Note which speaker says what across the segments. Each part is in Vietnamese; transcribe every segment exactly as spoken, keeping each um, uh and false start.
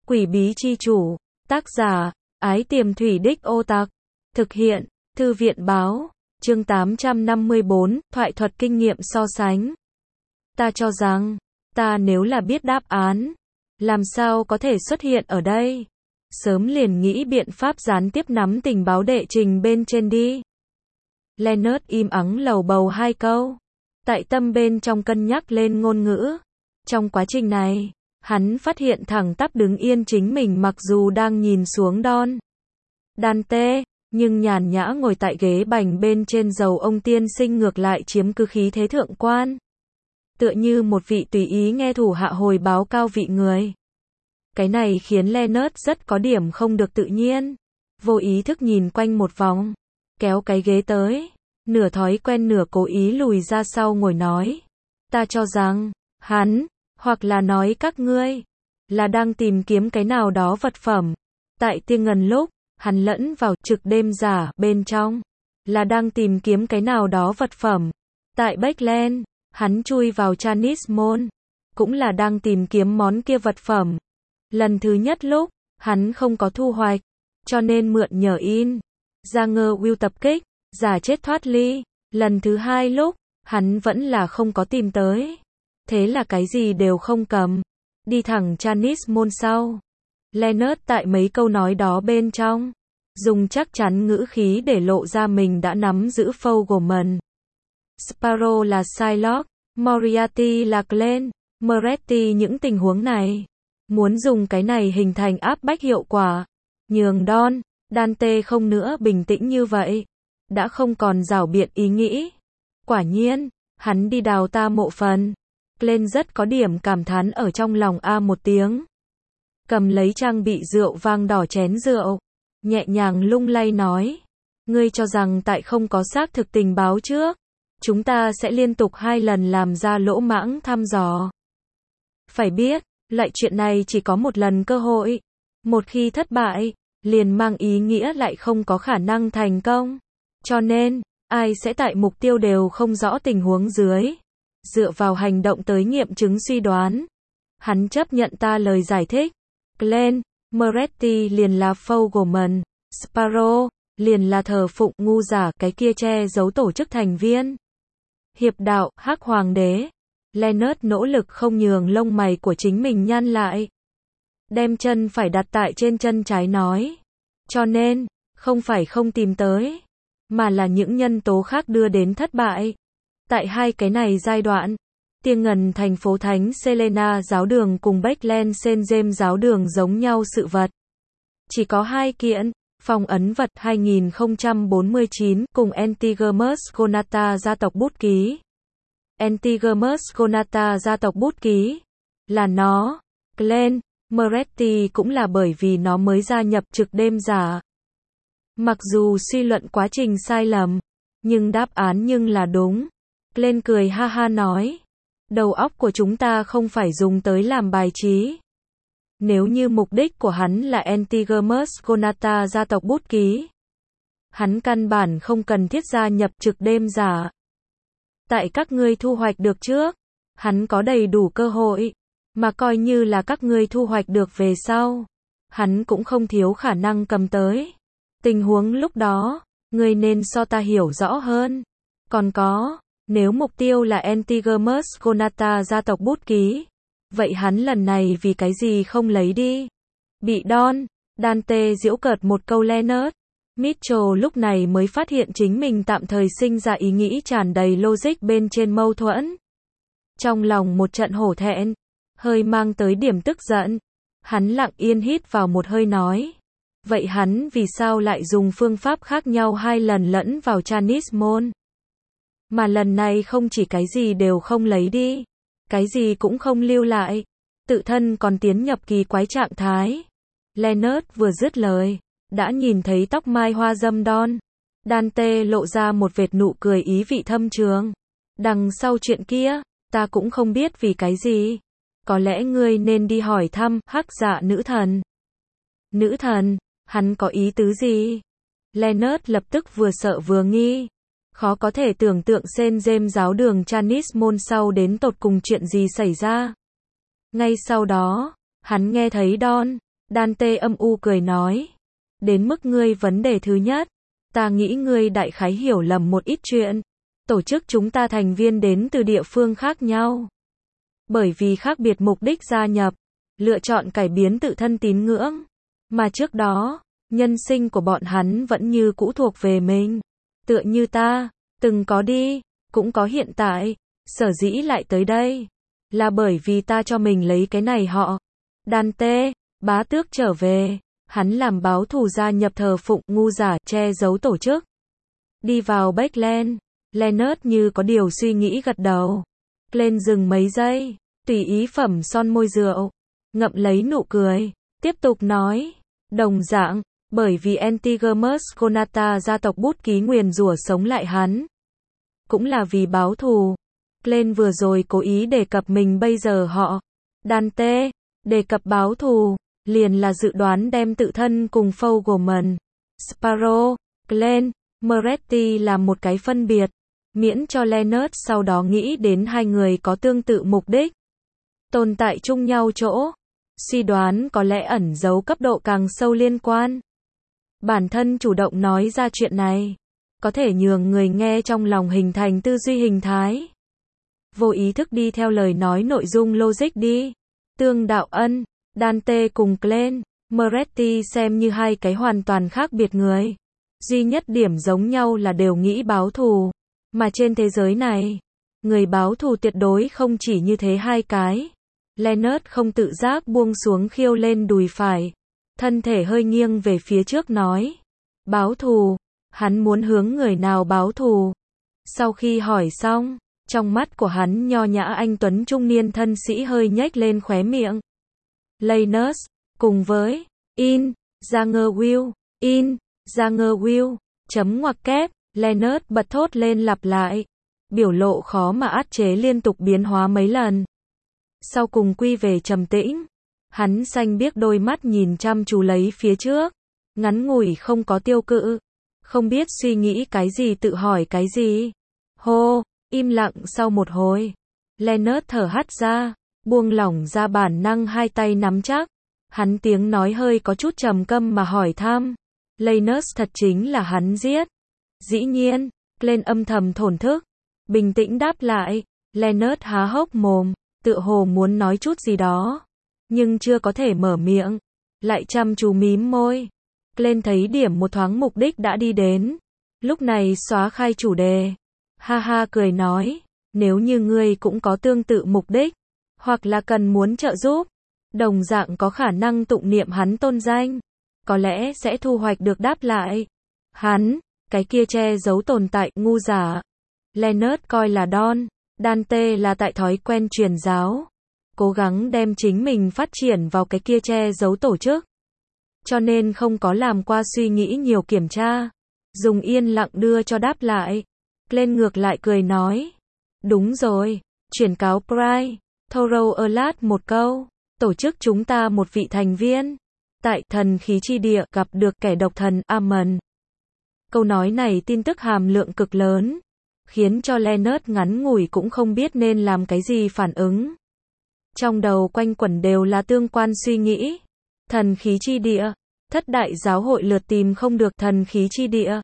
Speaker 1: Quỷ bí chi chủ. Tác giả, Ái Tiềm Thủy Đích Ô Tặc. Thực hiện, Thư viện báo. Chương tám trăm năm mươi bốn, thoại thuật kinh nghiệm so sánh. Ta cho rằng, ta nếu là biết đáp án, làm sao có thể xuất hiện ở đây? Sớm liền nghĩ biện pháp gián tiếp nắm tình báo đệ trình bên trên đi. Leonard im ắng lầu bầu hai câu. Tại tâm bên trong cân nhắc lên ngôn ngữ. Trong quá trình này, hắn phát hiện thẳng tắp đứng yên chính mình mặc dù đang nhìn xuống Don Dante, nhưng nhàn nhã ngồi tại ghế bành bên trên dầu ông tiên sinh ngược lại chiếm cứ khí thế thượng quan. Tựa như một vị tùy ý nghe thủ hạ hồi báo cao vị người. Cái này khiến Leonard rất có điểm không được tự nhiên. Vô ý thức nhìn quanh một vòng, kéo cái ghế tới, nửa thói quen nửa cố ý lùi ra sau ngồi nói. Ta cho rằng, hắn, hoặc là nói các ngươi, là đang tìm kiếm cái nào đó vật phẩm. Tại Tiên Ngần lúc, hắn lẫn vào trực đêm giả bên trong, là đang tìm kiếm cái nào đó vật phẩm. Tại Backland, hắn chui vào Chinese Mall, cũng là đang tìm kiếm món kia vật phẩm. Lần thứ nhất lúc, hắn không có thu hoạch, cho nên mượn nhờ in. Ra ngơ Will tập kích, giả chết thoát ly. Lần thứ hai lúc, hắn vẫn là không có tìm tới. Thế là cái gì đều không cầm. Đi thẳng Chinese Mall sau. Leonard tại mấy câu nói đó bên trong, dùng chắc chắn ngữ khí để lộ ra mình đã nắm giữ Fogelman. Sparrow là Shylock, Moriarty là Glenn, Moretti những tình huống này. Muốn dùng cái này hình thành áp bách hiệu quả. Nhường Don Dante không nữa bình tĩnh như vậy. Đã không còn rảo biện ý nghĩ. Quả nhiên, hắn đi đào ta mộ phần. Glenn rất có điểm cảm thán ở trong lòng a một tiếng. Cầm lấy trang bị rượu vang đỏ chén rượu. Nhẹ nhàng lung lay nói. Ngươi cho rằng tại không có xác thực tình báo trước, chúng ta sẽ liên tục hai lần làm ra lỗ mãng thăm dò. Phải biết, loại chuyện này chỉ có một lần cơ hội. Một khi thất bại, liền mang ý nghĩa lại không có khả năng thành công. Cho nên, ai sẽ tại mục tiêu đều không rõ tình huống dưới, dựa vào hành động tới nghiệm chứng suy đoán. Hắn chấp nhận ta lời giải thích. Glenn, Moretti liền là Fogelman, Sparrow, liền là thờ phụng ngu giả cái kia che giấu tổ chức thành viên. Hiệp đạo, Hắc Hoàng đế. Leonard nỗ lực không nhường lông mày của chính mình nhăn lại. Đem chân phải đặt tại trên chân trái nói. Cho nên, không phải không tìm tới, mà là những nhân tố khác đưa đến thất bại. Tại hai cái này giai đoạn, Tiên Ngần thành phố Thánh Selena giáo đường cùng Backland Saint James giáo đường giống nhau sự vật. Chỉ có hai kiện, phong ấn vật hai nghìn không trăm bốn mươi chín cùng Antigonus Gonata gia tộc bút ký. Antigonus Gonata gia tộc bút ký là nó. Glenn Moretti cũng là bởi vì nó mới gia nhập trực đêm giả. Mặc dù suy luận quá trình sai lầm, nhưng đáp án nhưng là đúng. Glenn cười ha ha nói. Đầu óc của chúng ta không phải dùng tới làm bài trí. Nếu như mục đích của hắn là Antigonus Gonata gia tộc bút ký, hắn căn bản không cần thiết gia nhập trực đêm giả. Tại các ngươi thu hoạch được trước, hắn có đầy đủ cơ hội, mà coi như là các ngươi thu hoạch được về sau, hắn cũng không thiếu khả năng cầm tới. Tình huống lúc đó, ngươi nên so ta hiểu rõ hơn. Còn có, nếu mục tiêu là Antigonus Gonata gia tộc bút ký, vậy hắn lần này vì cái gì không lấy đi? Bị Don Dante giễu cợt một câu Leonard. Mitchell lúc này mới phát hiện chính mình tạm thời sinh ra ý nghĩ tràn đầy logic bên trên mâu thuẫn. Trong lòng một trận hổ thẹn, hơi mang tới điểm tức giận. Hắn lặng yên hít vào một hơi nói. Vậy hắn vì sao lại dùng phương pháp khác nhau hai lần lẫn vào Chinese Mall? Mà lần này không chỉ cái gì đều không lấy đi, cái gì cũng không lưu lại, tự thân còn tiến nhập kỳ quái trạng thái. Leonard vừa dứt lời, đã nhìn thấy tóc mai hoa dâm Don Dante lộ ra một vệt nụ cười ý vị thâm trường. Đằng sau chuyện kia, ta cũng không biết vì cái gì. Có lẽ ngươi nên đi hỏi thăm Hắc Dạ nữ thần. Nữ thần, hắn có ý tứ gì? Leonard lập tức vừa sợ vừa nghi. Khó có thể tưởng tượng Saint James giáo đường Chinese Mall sau đến tột cùng chuyện gì xảy ra. Ngay sau đó, hắn nghe thấy Don Dante âm u cười nói. Đến mức ngươi vấn đề thứ nhất. Ta nghĩ ngươi đại khái hiểu lầm một ít chuyện. Tổ chức chúng ta thành viên đến từ địa phương khác nhau. Bởi vì khác biệt mục đích gia nhập, lựa chọn cải biến tự thân tín ngưỡng. Mà trước đó, nhân sinh của bọn hắn vẫn như cũ thuộc về mình. Tựa như ta, từng có đi, cũng có hiện tại, sở dĩ lại tới đây. Là bởi vì ta cho mình lấy cái này họ. Dante, bá tước trở về, hắn làm báo thù gia nhập thờ phụng ngu giả che giấu tổ chức. Đi vào Backland, Leonard như có điều suy nghĩ gật đầu. Lên dừng mấy giây, tùy ý phẩm son môi rượu, ngậm lấy nụ cười, tiếp tục nói, đồng dạng, bởi vì Antigonus Gonata gia tộc bút ký nguyền rủa sống lại hắn. Cũng là vì báo thù. Lên vừa rồi cố ý đề cập mình bây giờ họ. Dante, đề cập báo thù, liền là dự đoán đem tự thân cùng Fogelman, Sparrow, Glenn, Moretti làm một cái phân biệt. Miễn cho Leonard sau đó nghĩ đến hai người có tương tự mục đích. Tồn tại chung nhau chỗ. Suy đoán có lẽ ẩn giấu cấp độ càng sâu liên quan. Bản thân chủ động nói ra chuyện này. Có thể nhường người nghe trong lòng hình thành tư duy hình thái. Vô ý thức đi theo lời nói nội dung logic đi. Tương đạo ân, Dante cùng Glenn, Moretti xem như hai cái hoàn toàn khác biệt người. Duy nhất điểm giống nhau là đều nghĩ báo thù. Mà trên thế giới này, người báo thù tuyệt đối không chỉ như thế hai cái. Leonard không tự giác buông xuống khiêu lên đùi phải. Thân thể hơi nghiêng về phía trước nói. Báo thù, hắn muốn hướng người nào báo thù. Sau khi hỏi xong, trong mắt của hắn nho nhã anh tuấn trung niên thân sĩ hơi nhếch lên khóe miệng. Leonard, cùng với, in, Janger Will, in, Janger Will, chấm ngoặc kép. Leonard bật thốt lên lặp lại. Biểu lộ khó mà át chế liên tục biến hóa mấy lần. Sau cùng quy về trầm tĩnh. Hắn xanh biếc đôi mắt nhìn chăm chú lấy phía trước. Ngắn ngủi không có tiêu cự. Không biết suy nghĩ cái gì tự hỏi cái gì. Hô, im lặng sau một hồi. Leonard thở hắt ra. Buông lỏng ra bản năng hai tay nắm chắc. Hắn tiếng nói hơi có chút trầm câm mà hỏi thăm. Leonard thật chính là hắn giết. Dĩ nhiên, Glenn âm thầm thổn thức. Bình tĩnh đáp lại. Leonard há hốc mồm, tựa hồ muốn nói chút gì đó. Nhưng chưa có thể mở miệng. Lại chăm chú mím môi. Glenn thấy điểm một thoáng mục đích đã đi đến. Lúc này xóa khai chủ đề. Ha ha cười nói. Nếu như ngươi cũng có tương tự mục đích. Hoặc là cần muốn trợ giúp. Đồng dạng có khả năng tụng niệm hắn tôn danh. Có lẽ sẽ thu hoạch được đáp lại. Hắn. Cái kia che giấu tồn tại ngu giả. Leonard coi là Don. Dante là tại thói quen truyền giáo. Cố gắng đem chính mình phát triển vào cái kia che giấu tổ chức. Cho nên không có làm qua suy nghĩ nhiều kiểm tra. Dùng yên lặng đưa cho đáp lại. Glenn ngược lại cười nói. Đúng rồi. Chuyển cáo Pride. Thorough Alert một câu. Tổ chức chúng ta một vị thành viên. Tại thần khí chi địa gặp được kẻ độc thần Amon. Câu nói này tin tức hàm lượng cực lớn, khiến cho Leonard ngắn ngủi cũng không biết nên làm cái gì phản ứng. Trong đầu quanh quẩn đều là tương quan suy nghĩ. Thần khí chi địa, thất đại giáo hội lượt tìm không được thần khí chi địa.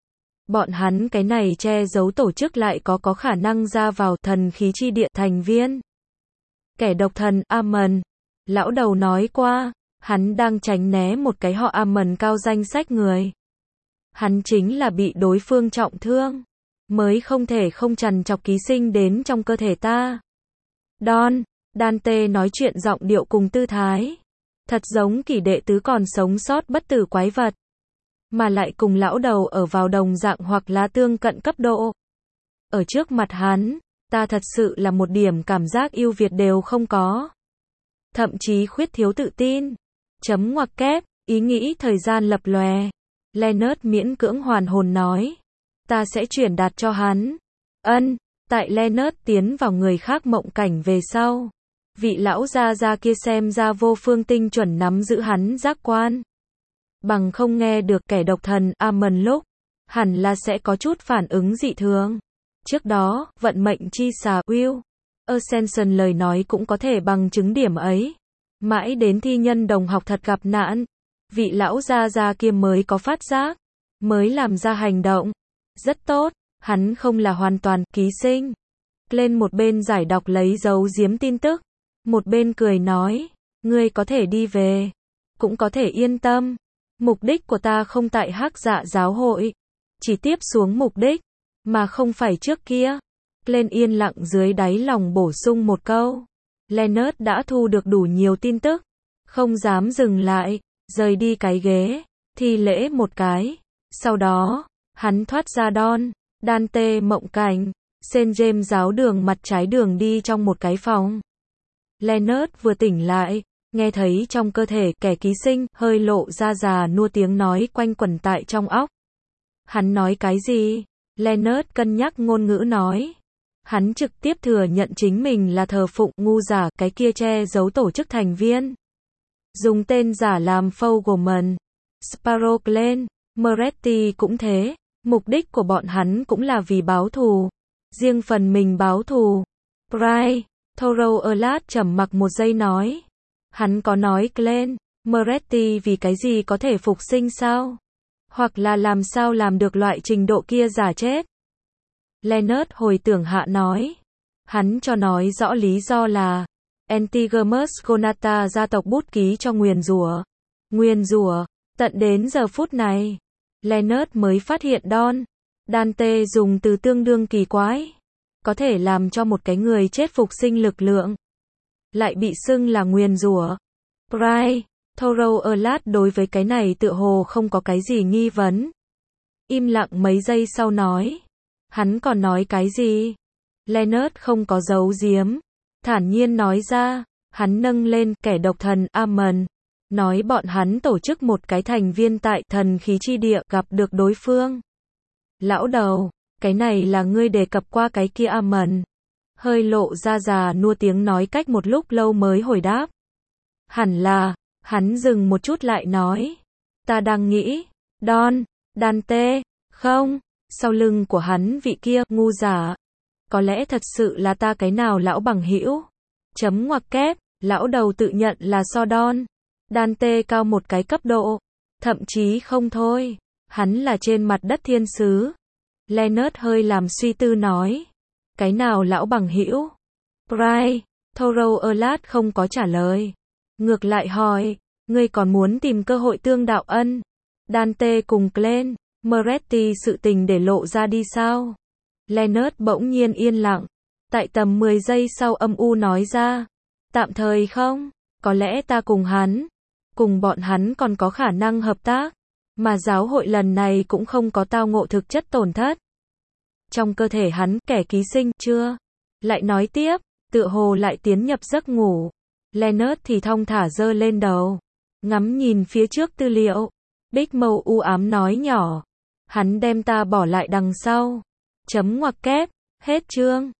Speaker 1: Bọn hắn cái này che giấu tổ chức lại có có khả năng ra vào thần khí chi địa thành viên. Kẻ độc thần Amon, lão đầu nói qua, hắn đang tránh né một cái họ Amon cao danh sách người. Hắn chính là bị đối phương trọng thương, mới không thể không trằn trọc ký sinh đến trong cơ thể ta. Don, Dante nói chuyện giọng điệu cùng tư thái. Thật giống kỷ đệ tứ còn sống sót bất tử quái vật. Mà lại cùng lão đầu ở vào đồng dạng hoặc là tương cận cấp độ. Ở trước mặt hắn, ta thật sự là một điểm cảm giác ưu việt đều không có. Thậm chí khuyết thiếu tự tin. Chấm ngoặc kép, ý nghĩ thời gian lập lòe. Leonard miễn cưỡng hoàn hồn nói. Ta sẽ chuyển đạt cho hắn. Ân, tại Leonard tiến vào người khác mộng cảnh về sau. Vị lão gia gia kia xem ra vô phương tinh chuẩn nắm giữ hắn giác quan. Bằng không nghe được kẻ độc thần Amon lúc, hẳn là sẽ có chút phản ứng dị thường. Trước đó, vận mệnh chi xà Will Ascension lời nói cũng có thể bằng chứng điểm ấy. Mãi đến thi nhân đồng học thật gặp nạn, vị lão gia gia kia mới có phát giác, mới làm ra hành động. Rất tốt, hắn không là hoàn toàn ký sinh. Lên một bên giải đọc lấy dấu giếm tin tức, một bên cười nói, ngươi có thể đi về, cũng có thể yên tâm. Mục đích của ta không tại Hắc Dạ giáo hội, chỉ tiếp xuống mục đích, mà không phải trước kia. Lên yên lặng dưới đáy lòng bổ sung một câu. Leonard đã thu được đủ nhiều tin tức, không dám dừng lại, rời đi cái ghế, thi lễ một cái. Sau đó, hắn thoát ra Don, Dante mộng cảnh, Saint James giáo đường mặt trái đường đi trong một cái phòng. Leonard vừa tỉnh lại, nghe thấy trong cơ thể kẻ ký sinh hơi lộ ra già nua tiếng nói quanh quẩn tại trong óc. Hắn nói cái gì? Leonard cân nhắc ngôn ngữ nói. Hắn trực tiếp thừa nhận chính mình là thờ phụng ngu giả cái kia che giấu tổ chức thành viên. Dùng tên giả làm Fogelman, Sparrow Glenn, Moretti cũng thế, mục đích của bọn hắn cũng là vì báo thù. Riêng phần mình báo thù. Bry, Thoreau Erlat trầm mặc một giây nói. Hắn có nói Glenn, Moretti vì cái gì có thể phục sinh sao? Hoặc là làm sao làm được loại trình độ kia giả chết? Leonard hồi tưởng hạ nói. Hắn cho nói rõ lý do là Antigomus Gonata gia tộc bút ký cho nguyền rủa. Nguyền rủa, tận đến giờ phút này, Leonard mới phát hiện Don, Dante dùng từ tương đương kỳ quái, có thể làm cho một cái người chết phục sinh lực lượng, lại bị xưng là nguyền rủa. Bry, Thoreau Erlat đối với cái này tựa hồ không có cái gì nghi vấn. Im lặng mấy giây sau nói. Hắn còn nói cái gì? Leonard không có giấu giếm, thản nhiên nói ra. Hắn nâng lên kẻ độc thần Ammon, nói bọn hắn tổ chức một cái thành viên tại thần khí chi địa gặp được đối phương. Lão đầu, cái này là ngươi đề cập qua cái kia Ammon. Hơi lộ ra già nua tiếng nói cách một lúc lâu mới hồi đáp. Hẳn là, hắn dừng một chút lại nói. Ta đang nghĩ, Don, Dante, không, sau lưng của hắn vị kia, ngu giả. Có lẽ thật sự là ta cái nào lão bằng hữu. Chấm ngoặc kép, lão đầu tự nhận là so Don, Dante cao một cái cấp độ. Thậm chí không thôi, hắn là trên mặt đất thiên sứ. Leonard hơi làm suy tư nói. Cái nào lão bằng hữu? Bry, Thoreau Erlat không có trả lời. Ngược lại hỏi, ngươi còn muốn tìm cơ hội tương đạo ân? Dante cùng Glenn, Moretti sự tình để lộ ra đi sao? Leonard bỗng nhiên yên lặng. Tại tầm mười giây sau âm u nói ra. Tạm thời không, có lẽ ta cùng hắn, cùng bọn hắn còn có khả năng hợp tác. Mà giáo hội lần này cũng không có tao ngộ thực chất tổn thất. Trong cơ thể hắn, kẻ ký sinh, chưa? Lại nói tiếp, tựa hồ lại tiến nhập giấc ngủ. Leonard thì thong thả giơ lên đầu, ngắm nhìn phía trước tư liệu. Bích màu u ám nói nhỏ. Hắn đem ta bỏ lại đằng sau. Chấm ngoặc kép, hết chương.